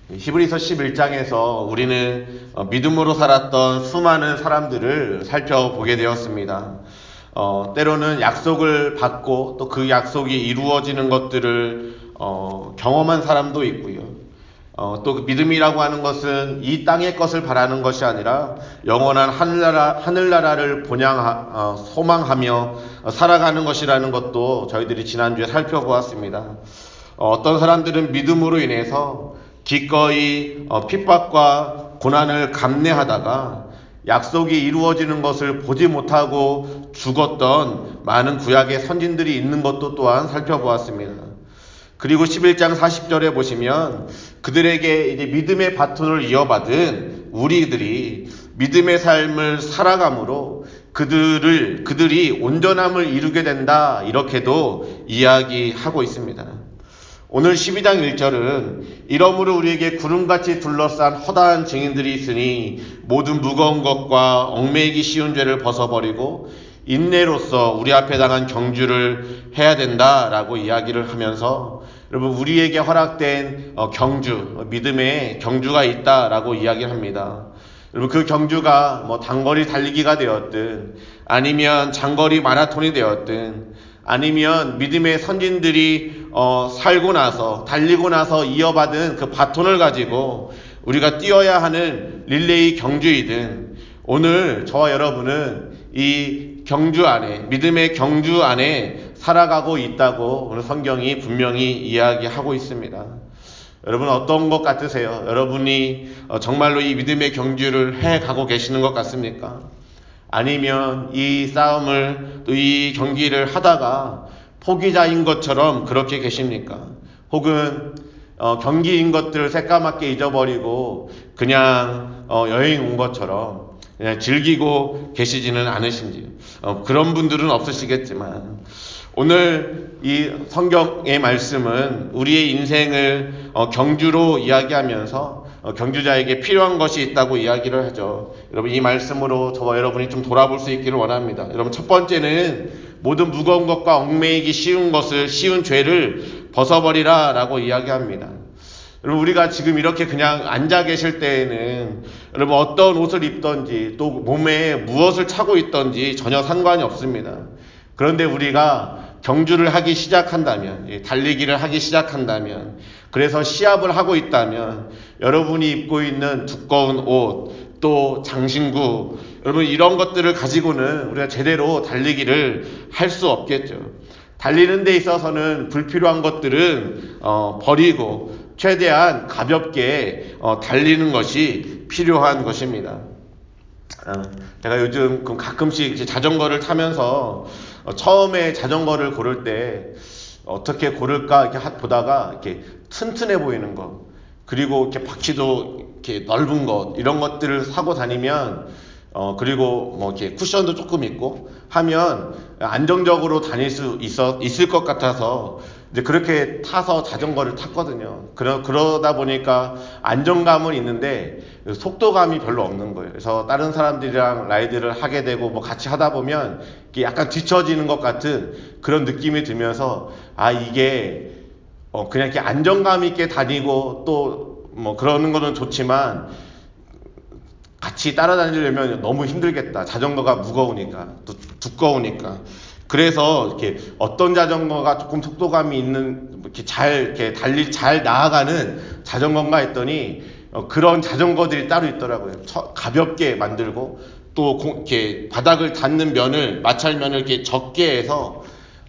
히브리서 11장에서 우리는 믿음으로 살았던 수많은 사람들을 살펴보게 되었습니다. 때로는 약속을 받고 또 그 약속이 이루어지는 것들을 경험한 사람도 있고요. 또 그 믿음이라고 하는 것은 이 땅의 것을 바라는 것이 아니라 영원한 하늘나라를 소망하며 살아가는 것이라는 것도 저희들이 지난주에 살펴보았습니다. 어떤 사람들은 믿음으로 인해서 기꺼이 핍박과 고난을 감내하다가 약속이 이루어지는 것을 보지 못하고 죽었던 많은 구약의 선진들이 있는 것도 또한 살펴보았습니다. 그리고 11장 40절에 보시면 그들에게 이제 믿음의 바톤을 이어받은 우리들이 믿음의 삶을 살아감으로 그들이 온전함을 이루게 된다, 이렇게도 이야기하고 있습니다. 오늘 12장 1절은 이러므로 우리에게 구름같이 둘러싼 허다한 증인들이 있으니 모든 무거운 것과 얽매이기 쉬운 죄를 벗어버리고 인내로서 우리 앞에 당한 경주를 해야 된다라고 이야기를 하면서 여러분 우리에게 허락된 믿음의 경주가 있다라고 이야기를 합니다. 여러분 그 경주가 단거리 달리기가 되었든 아니면 장거리 마라톤이 되었든 아니면 믿음의 선진들이 달리고 나서 이어받은 그 바톤을 가지고 우리가 뛰어야 하는 릴레이 경주이든 오늘 저와 여러분은 이 경주 안에, 믿음의 경주 안에 살아가고 있다고 오늘 성경이 분명히 이야기하고 있습니다. 여러분 어떤 것 같으세요? 여러분이 정말로 이 믿음의 경주를 해가고 계시는 것 같습니까? 아니면 이 싸움을 또 이 경기를 하다가 포기자인 것처럼 그렇게 계십니까? 혹은 경기인 것들을 새까맣게 잊어버리고 그냥 여행 온 것처럼 그냥 즐기고 계시지는 않으신지요? 그런 분들은 없으시겠지만 오늘 이 성경의 말씀은 우리의 인생을 경주로 이야기하면서 경주자에게 필요한 것이 있다고 이야기를 하죠. 여러분 이 말씀으로 저와 여러분이 좀 돌아볼 수 있기를 원합니다. 여러분 첫 번째는 모든 무거운 것과 얽매이기 쉬운 죄를 벗어버리라 라고 이야기합니다. 여러분 우리가 지금 이렇게 그냥 앉아 계실 때에는 여러분 어떤 옷을 입던지 또 몸에 무엇을 차고 있던지 전혀 상관이 없습니다. 그런데 우리가 경주를 하기 시작한다면, 달리기를 하기 시작한다면, 그래서 시합을 하고 있다면 여러분이 입고 있는 두꺼운 옷, 또 장신구, 여러분 이런 것들을 가지고는 우리가 제대로 달리기를 할 수 없겠죠. 달리는 데 있어서는 불필요한 것들은 버리고 최대한 가볍게 달리는 것이 필요한 것입니다. 제가 요즘 가끔씩 자전거를 타면서 처음에 자전거를 고를 때 어떻게 고를까 이렇게 보다가 이렇게 튼튼해 보이는 것, 그리고 이렇게 바퀴도 이렇게 넓은 것, 이런 것들을 사고 다니면 그리고 이렇게 쿠션도 조금 있고 하면 안정적으로 다닐 수 있을 것 같아서 이제 그렇게 타서 자전거를 탔거든요. 그러다 보니까 안정감은 있는데 속도감이 별로 없는 거예요. 그래서 다른 사람들이랑 라이드를 하게 되고 같이 하다 보면 약간 뒤처지는 것 같은 그런 느낌이 들면서 이게 그냥 이렇게 안정감 있게 다니고 또 그러는 거는 좋지만 같이 따라다니려면 너무 힘들겠다. 자전거가 무거우니까, 또 두꺼우니까. 그래서 이렇게 어떤 자전거가 조금 속도감이 있는, 이렇게 잘 나아가는 자전거인가 했더니 그런 자전거들이 따로 있더라고요. 가볍게 만들고 또 이렇게 바닥을 닿는 마찰면을 이렇게 적게 해서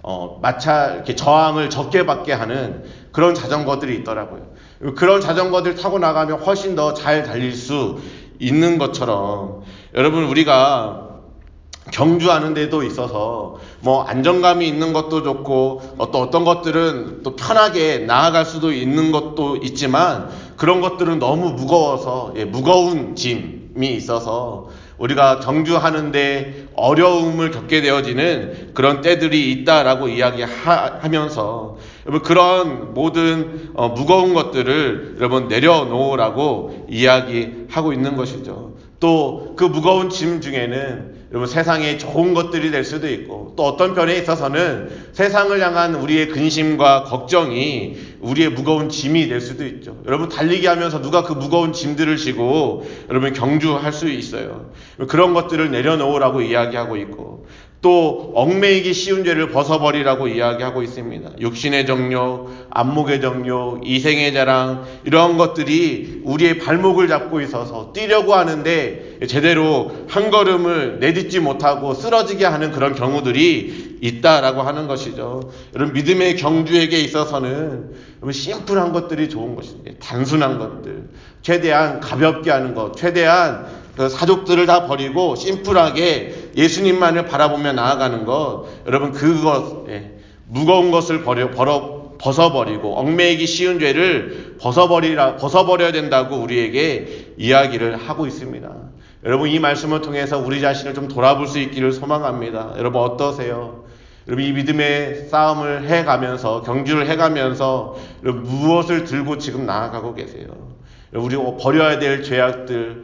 이렇게 저항을 적게 받게 하는 그런 자전거들이 있더라고요. 그런 자전거들 타고 나가면 훨씬 더 잘 달릴 수 있는 것처럼 여러분 우리가 경주하는 데도 있어서 안정감이 있는 것도 좋고 또 어떤 것들은 또 편하게 나아갈 수도 있는 것도 있지만 그런 것들은 너무 무거워서 무거운 짐이 있어서 우리가 경주하는데 어려움을 겪게 되어지는 그런 때들이 있다라고 이야기하면서 여러분 그런 모든 무거운 것들을 여러분 내려놓으라고 이야기하고 있는 것이죠. 또 그 무거운 짐 중에는 여러분 세상에 좋은 것들이 될 수도 있고, 또 어떤 편에 있어서는 세상을 향한 우리의 근심과 걱정이 우리의 무거운 짐이 될 수도 있죠. 여러분 달리기 하면서 누가 그 무거운 짐들을 지고 여러분 경주할 수 있어요. 그런 것들을 내려놓으라고 이야기하고 있고, 또 얽매이기 쉬운 죄를 벗어버리라고 이야기하고 있습니다. 육신의 정욕, 안목의 정욕, 이생의 자랑, 이러한 것들이 우리의 발목을 잡고 있어서 뛰려고 하는데 제대로 한 걸음을 내딛지 못하고 쓰러지게 하는 그런 경우들이 있다라고 하는 것이죠. 여러분 믿음의 경주에게 있어서는 심플한 것들이 좋은 것입니다. 단순한 것들, 최대한 가볍게 하는 것, 최대한 그 사족들을 다 버리고 심플하게 예수님만을 바라보며 나아가는 것, 여러분 그것, 무거운 것을 벗어버리고 얽매이기 쉬운 죄를 벗어버려야 된다고 우리에게 이야기를 하고 있습니다. 여러분 이 말씀을 통해서 우리 자신을 좀 돌아볼 수 있기를 소망합니다. 여러분 어떠세요? 여러분 이 믿음의 싸움을 해가면서, 경주를 해가면서 무엇을 들고 지금 나아가고 계세요? 우리가 버려야 될 죄악들,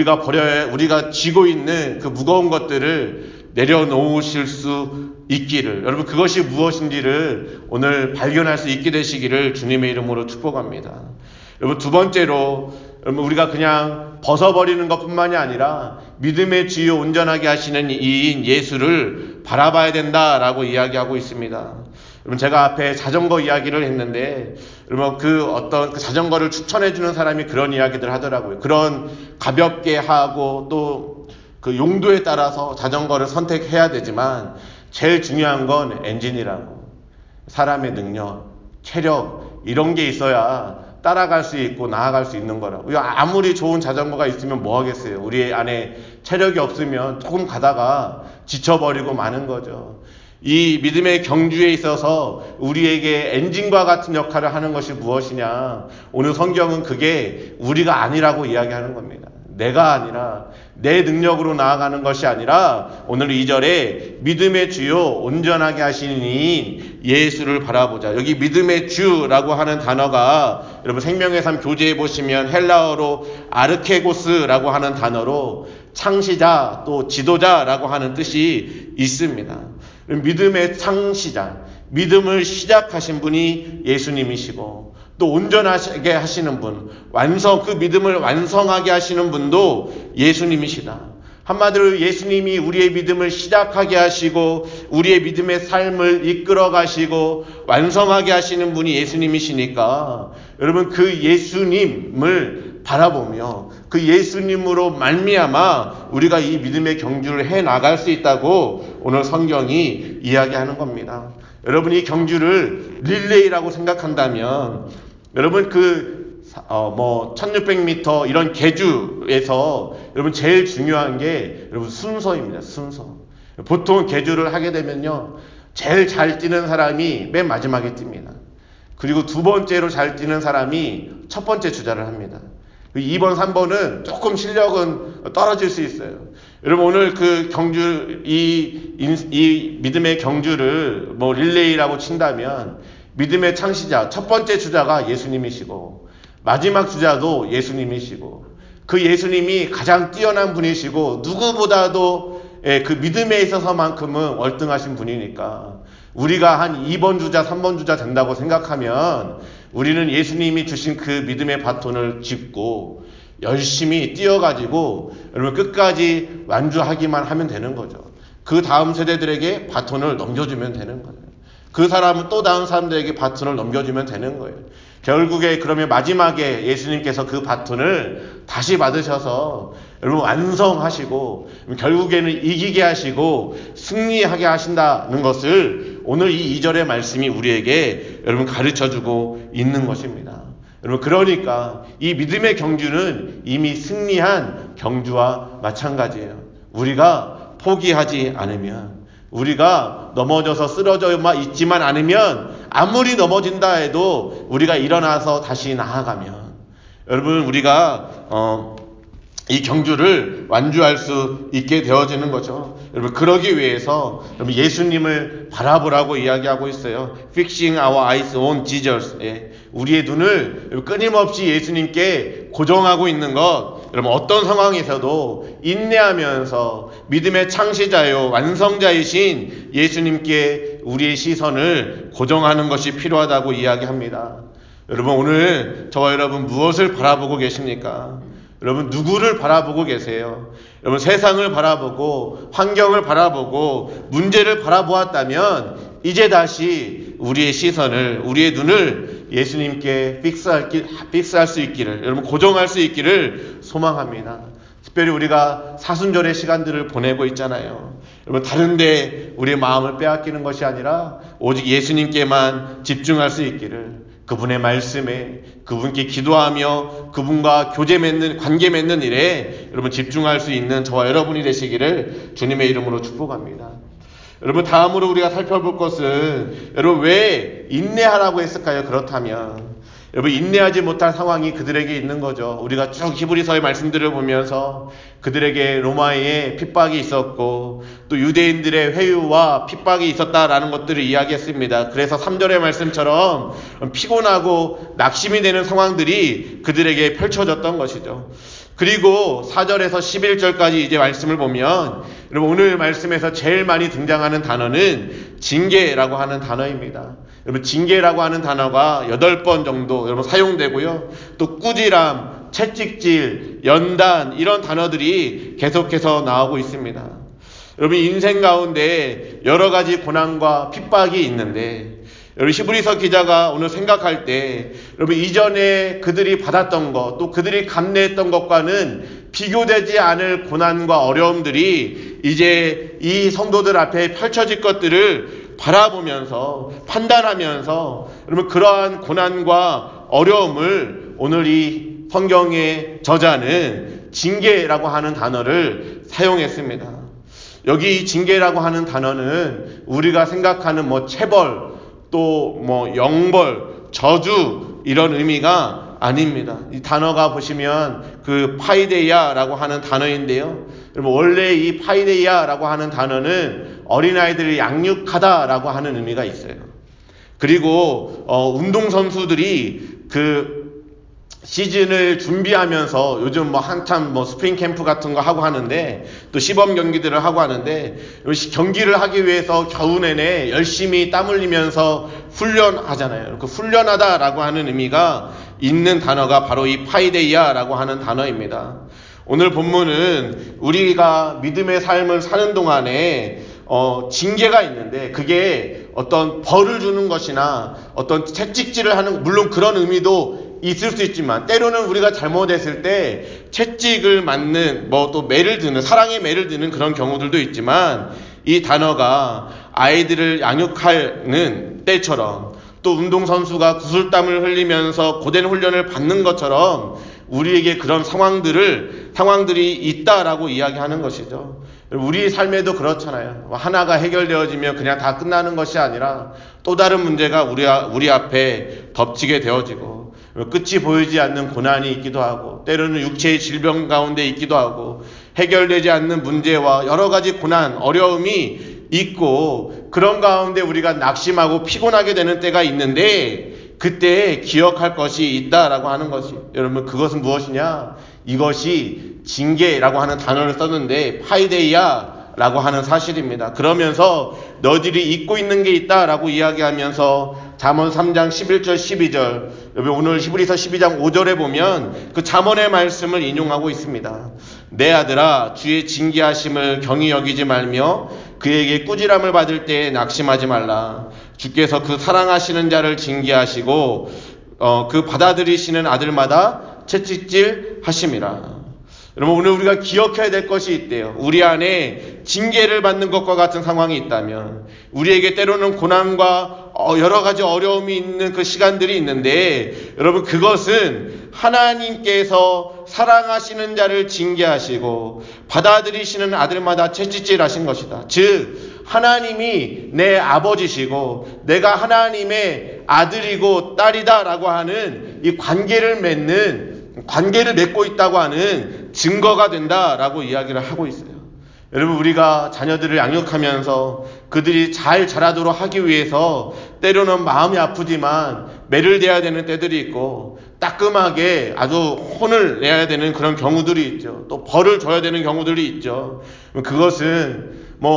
우리가 쥐고 있는 그 무거운 것들을 내려놓으실 수 있기를, 여러분 그것이 무엇인지를 오늘 발견할 수 있게 되시기를 주님의 이름으로 축복합니다. 여러분 두 번째로, 여러분 우리가 그냥 벗어버리는 것뿐만이 아니라 믿음의 주요 온전하게 하시는 이인 예수를 바라봐야 된다라고 이야기하고 있습니다. 여러분 제가 앞에 자전거 이야기를 했는데, 여러분 그 자전거를 추천해주는 사람이 그런 이야기들 하더라고요. 그런 가볍게 하고 또 그 용도에 따라서 자전거를 선택해야 되지만 제일 중요한 건 엔진이라고. 사람의 능력, 체력 이런 게 있어야 따라갈 수 있고 나아갈 수 있는 거라고. 아무리 좋은 자전거가 있으면 뭐 하겠어요. 우리 안에 체력이 없으면 조금 가다가 지쳐버리고 마는 거죠. 이 믿음의 경주에 있어서 우리에게 엔진과 같은 역할을 하는 것이 무엇이냐? 오늘 성경은 그게 우리가 아니라고 이야기하는 겁니다. 내가 아니라 내 능력으로 나아가는 것이 아니라 오늘 2절에 믿음의 주요 온전하게 하시는 이인 예수를 바라보자. 여기 믿음의 주라고 하는 단어가 여러분 생명의 삶 교재에 보시면 헬라어로 아르케고스라고 하는 단어로 창시자 또 지도자라고 하는 뜻이 있습니다. 믿음의 창시자, 믿음을 시작하신 분이 예수님이시고, 또 온전하게 하시는 분, 그 믿음을 완성하게 하시는 분도 예수님이시다. 한마디로 예수님이 우리의 믿음을 시작하게 하시고 우리의 믿음의 삶을 이끌어 가시고 완성하게 하시는 분이 예수님이시니까, 여러분 그 예수님을 바라보며 그 예수님으로 말미암아 우리가 이 믿음의 경주를 해 나갈 수 있다고 오늘 성경이 이야기하는 겁니다. 여러분 이 경주를 릴레이라고 생각한다면, 여러분 1600m 이런 계주에서 여러분 제일 중요한 게 여러분 순서입니다. 순서. 보통 계주를 하게 되면요, 제일 잘 뛰는 사람이 맨 마지막에 뜁니다. 그리고 두 번째로 잘 뛰는 사람이 첫 번째 주자를 합니다. 2번, 3번은 조금 실력은 떨어질 수 있어요. 여러분 오늘 그 경주, 이 믿음의 경주를 릴레이라고 친다면, 믿음의 창시자, 첫 번째 주자가 예수님이시고 마지막 주자도 예수님이시고, 그 예수님이 가장 뛰어난 분이시고 누구보다도 그 믿음에 있어서만큼은 월등하신 분이니까, 우리가 한 2번 주자, 3번 주자 된다고 생각하면 우리는 예수님이 주신 그 믿음의 바톤을 짚고 열심히 뛰어가지고 여러분 끝까지 완주하기만 하면 되는 거죠. 그 다음 세대들에게 바톤을 넘겨주면 되는 거예요. 그 사람은 또 다른 사람들에게 바톤을 넘겨주면 되는 거예요. 결국에 그러면 마지막에 예수님께서 그 바톤을 다시 받으셔서 여러분 완성하시고 결국에는 이기게 하시고 승리하게 하신다는 것을 오늘 이 2절의 말씀이 우리에게 여러분 가르쳐주고 있는 것입니다. 여러분 그러니까 이 믿음의 경주는 이미 승리한 경주와 마찬가지예요. 우리가 포기하지 않으면, 우리가 넘어져서 쓰러져만 있지만 않으면, 아무리 넘어진다 해도 우리가 일어나서 다시 나아가면 여러분 우리가 이 경주를 완주할 수 있게 되어지는 거죠. 여러분 그러기 위해서 여러분 예수님을 바라보라고 이야기하고 있어요. Fixing our eyes on Jesus. 우리의 눈을 끊임없이 예수님께 고정하고 있는 것, 여러분 어떤 상황에서도 인내하면서 믿음의 창시자요 완성자이신 예수님께 우리의 시선을 고정하는 것이 필요하다고 이야기합니다. 여러분 오늘 저와 여러분 무엇을 바라보고 계십니까? 여러분 누구를 바라보고 계세요? 여러분 세상을 바라보고 환경을 바라보고 문제를 바라보았다면 이제 다시 우리의 시선을 우리의 눈을 예수님께 픽스할 수 있기를 여러분 고정할 수 있기를 소망합니다. 특별히 우리가 사순절의 시간들을 보내고 있잖아요. 여러분 다른데 우리의 마음을 빼앗기는 것이 아니라 오직 예수님께만 집중할 수 있기를 그분의 말씀에 그분께 기도하며 그분과 관계 맺는 일에 여러분 집중할 수 있는 저와 여러분이 되시기를 주님의 이름으로 축복합니다. 여러분 다음으로 우리가 살펴볼 것은 여러분 왜 인내하라고 했을까요? 그렇다면 여러분 인내하지 못할 상황이 그들에게 있는 거죠. 우리가 쭉 히브리서의 말씀들을 보면서 그들에게 로마의 핍박이 있었고 또 유대인들의 회유와 핍박이 있었다라는 것들을 이야기했습니다. 그래서 3절의 말씀처럼 피곤하고 낙심이 되는 상황들이 그들에게 펼쳐졌던 것이죠. 그리고 4절에서 11절까지 이제 말씀을 보면 여러분 오늘 말씀에서 제일 많이 등장하는 단어는 징계라고 하는 단어입니다. 여러분 징계라고 하는 단어가 8번 정도 여러분 사용되고요. 또 꾸지람, 채찍질, 연단 이런 단어들이 계속해서 나오고 있습니다. 여러분 인생 가운데 여러 가지 고난과 핍박이 있는데 여러분 히브리서 기자가 오늘 생각할 때 여러분 이전에 그들이 받았던 것 또 그들이 감내했던 것과는 비교되지 않을 고난과 어려움들이 이제 이 성도들 앞에 펼쳐질 것들을 바라보면서 판단하면서 여러분 그러한 고난과 어려움을 오늘 이 성경의 저자는 징계라고 하는 단어를 사용했습니다. 여기 이 징계라고 하는 단어는 우리가 생각하는 체벌 또 영벌, 저주 이런 의미가 아닙니다. 이 단어가 보시면 그 파이데이아라고 하는 단어인데요. 여러분 원래 이 파이데이아라고 하는 단어는 어린아이들을 양육하다라고 하는 의미가 있어요. 그리고 운동선수들이 그 시즌을 준비하면서 요즘 한참 스프링 캠프 같은 거 하고 하는데 또 시범 경기들을 하고 하는데 경기를 하기 위해서 겨우 내내 열심히 땀 흘리면서 훈련하잖아요. 그 훈련하다라고 하는 의미가 있는 단어가 바로 이 파이데이아라고 하는 단어입니다. 오늘 본문은 우리가 믿음의 삶을 사는 동안에 징계가 있는데 그게 어떤 벌을 주는 것이나 어떤 채찍질을 하는 물론 그런 의미도 있을 수 있지만 때로는 우리가 잘못했을 때 채찍을 맞는 또 매를 드는 사랑의 매를 드는 그런 경우들도 있지만 이 단어가 아이들을 양육하는 때처럼 또 운동선수가 구슬땀을 흘리면서 고된 훈련을 받는 것처럼 우리에게 그런 상황들이 있다라고 이야기하는 것이죠. 우리 삶에도 그렇잖아요. 하나가 해결되어지면 그냥 다 끝나는 것이 아니라 또 다른 문제가 우리 앞에 덮치게 되어지고 끝이 보이지 않는 고난이 있기도 하고 때로는 육체의 질병 가운데 있기도 하고 해결되지 않는 문제와 여러 가지 고난, 어려움이 있고 그런 가운데 우리가 낙심하고 피곤하게 되는 때가 있는데 그때 기억할 것이 있다라고 하는 것이 여러분 그것은 무엇이냐? 이것이 징계라고 하는 단어를 썼는데 파이데이아라고 하는 사실입니다. 그러면서 너희들이 잊고 있는 게 있다라고 이야기하면서 잠언 3장 11절 12절 여러분 오늘 히브리서 12장 5절에 보면 그 잠언의 말씀을 인용하고 있습니다. 내 아들아 주의 징계하심을 경히 여기지 말며 그에게 꾸지람을 받을 때에 낙심하지 말라. 주께서 그 사랑하시는 자를 징계하시고 그 받아들이시는 아들마다 채찍질 하심이라. 여러분 오늘 우리가 기억해야 될 것이 있대요. 우리 안에 징계를 받는 것과 같은 상황이 있다면 우리에게 때로는 고난과 여러 가지 어려움이 있는 그 시간들이 있는데 여러분 그것은 하나님께서 사랑하시는 자를 징계하시고 받아들이시는 아들마다 채찍질 하신 것이다. 즉 하나님이 내 아버지시고 내가 하나님의 아들이고 딸이다 라고 하는 이 관계를 맺고 있다고 하는 증거가 된다라고 이야기를 하고 있어요. 여러분 우리가 자녀들을 양육하면서 그들이 잘 자라도록 하기 위해서 때로는 마음이 아프지만 매를 대야 되는 때들이 있고 따끔하게 아주 혼을 내야 되는 그런 경우들이 있죠. 또 벌을 줘야 되는 경우들이 있죠. 그것은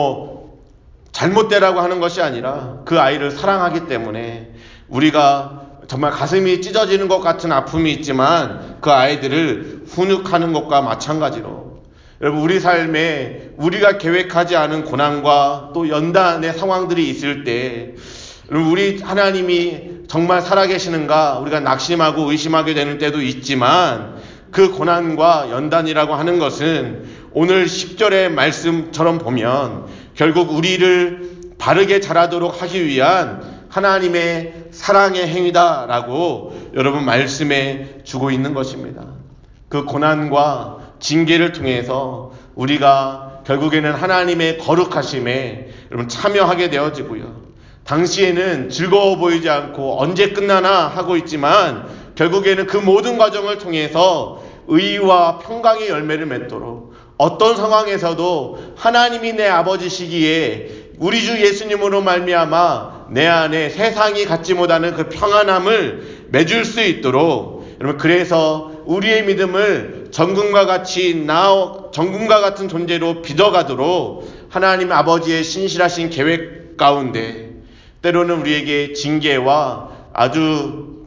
잘못되라고 하는 것이 아니라 그 아이를 사랑하기 때문에 우리가 정말 가슴이 찢어지는 것 같은 아픔이 있지만 그 아이들을 훈육하는 것과 마찬가지로, 여러분, 우리 삶에 우리가 계획하지 않은 고난과 또 연단의 상황들이 있을 때 우리 하나님이 정말 살아계시는가 우리가 낙심하고 의심하게 되는 때도 있지만, 그 고난과 연단이라고 하는 것은 오늘 10절의 말씀처럼 보면 결국 우리를 바르게 자라도록 하기 위한 하나님의 사랑의 행위다라고 여러분 말씀해 주고 있는 것입니다. 그 고난과 징계를 통해서 우리가 결국에는 하나님의 거룩하심에 여러분 참여하게 되어지고요. 당시에는 즐거워 보이지 않고 언제 끝나나 하고 있지만 결국에는 그 모든 과정을 통해서 의와 평강의 열매를 맺도록, 어떤 상황에서도 하나님이 내 아버지시기에 우리 주 예수님으로 말미암아 내 안에 세상이 갖지 못하는 그 평안함을 맺을 수 있도록, 여러분, 그래서 우리의 믿음을 정금과 같은 존재로 빚어가도록 하나님 아버지의 신실하신 계획 가운데 때로는 우리에게 징계와 아주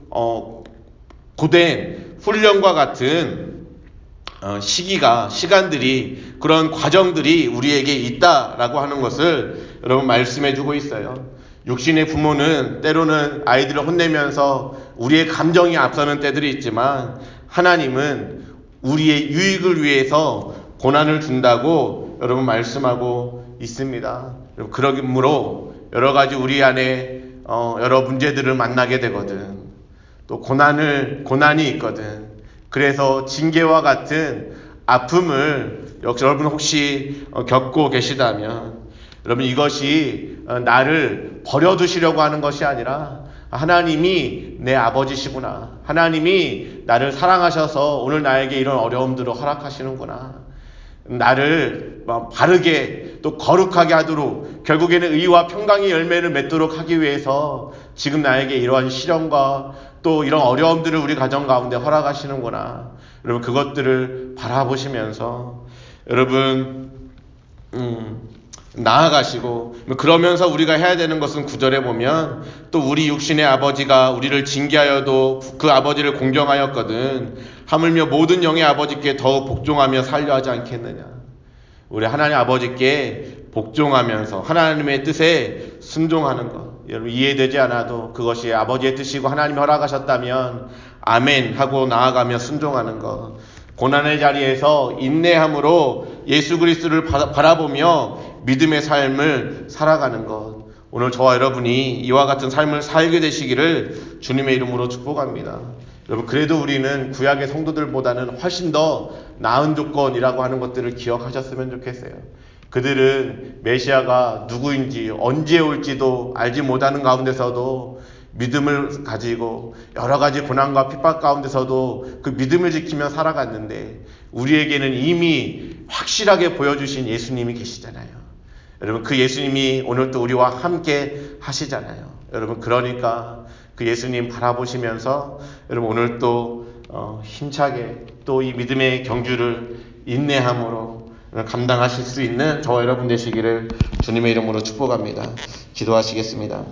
고된 훈련과 같은 시간들이, 그런 과정들이 우리에게 있다라고 하는 것을 여러분 말씀해 주고 있어요. 육신의 부모는 때로는 아이들을 혼내면서 우리의 감정이 앞서는 때들이 있지만 하나님은 우리의 유익을 위해서 고난을 준다고 여러분 말씀하고 있습니다. 그러므로 여러 가지 우리 안에 여러 문제들을 만나게 되거든. 또 고난이 있거든. 그래서 징계와 같은 아픔을 여러분 혹시 겪고 계시다면, 여러분, 이것이 나를 버려두시려고 하는 것이 아니라 하나님이 내 아버지시구나, 하나님이 나를 사랑하셔서 오늘 나에게 이런 어려움들을 허락하시는구나, 나를 바르게 또 거룩하게 하도록, 결국에는 의와 평강의 열매를 맺도록 하기 위해서 지금 나에게 이러한 시련과 또 이런 어려움들을 우리 가정 가운데 허락하시는구나. 여러분, 그것들을 바라보시면서 여러분 나아가시고, 그러면서 우리가 해야 되는 것은 9절에 보면 또 우리 육신의 아버지가 우리를 징계하여도 그 아버지를 공경하였거든 하물며 모든 영의 아버지께 더욱 복종하며 살려 하지 않겠느냐. 우리 하나님 아버지께 복종하면서 하나님의 뜻에 순종하는 것, 여러분, 이해되지 않아도 그것이 아버지의 뜻이고 하나님이 허락하셨다면 아멘 하고 나아가며 순종하는 것, 고난의 자리에서 인내함으로 예수 그리스도를 바라보며 믿음의 삶을 살아가는 것, 오늘 저와 여러분이 이와 같은 삶을 살게 되시기를 주님의 이름으로 축복합니다. 여러분, 그래도 우리는 구약의 성도들보다는 훨씬 더 나은 조건이라고 하는 것들을 기억하셨으면 좋겠어요. 그들은 메시아가 누구인지 언제 올지도 알지 못하는 가운데서도 믿음을 가지고 여러 가지 고난과 핍박 가운데서도 그 믿음을 지키며 살아갔는데, 우리에게는 이미 확실하게 보여주신 예수님이 계시잖아요. 여러분, 그 예수님이 오늘 또 우리와 함께 하시잖아요. 여러분, 그러니까 그 예수님 바라보시면서 여러분 오늘 또 힘차게 또 이 믿음의 경주를 인내함으로 감당하실 수 있는 저와 여러분 되시기를 주님의 이름으로 축복합니다. 기도하시겠습니다.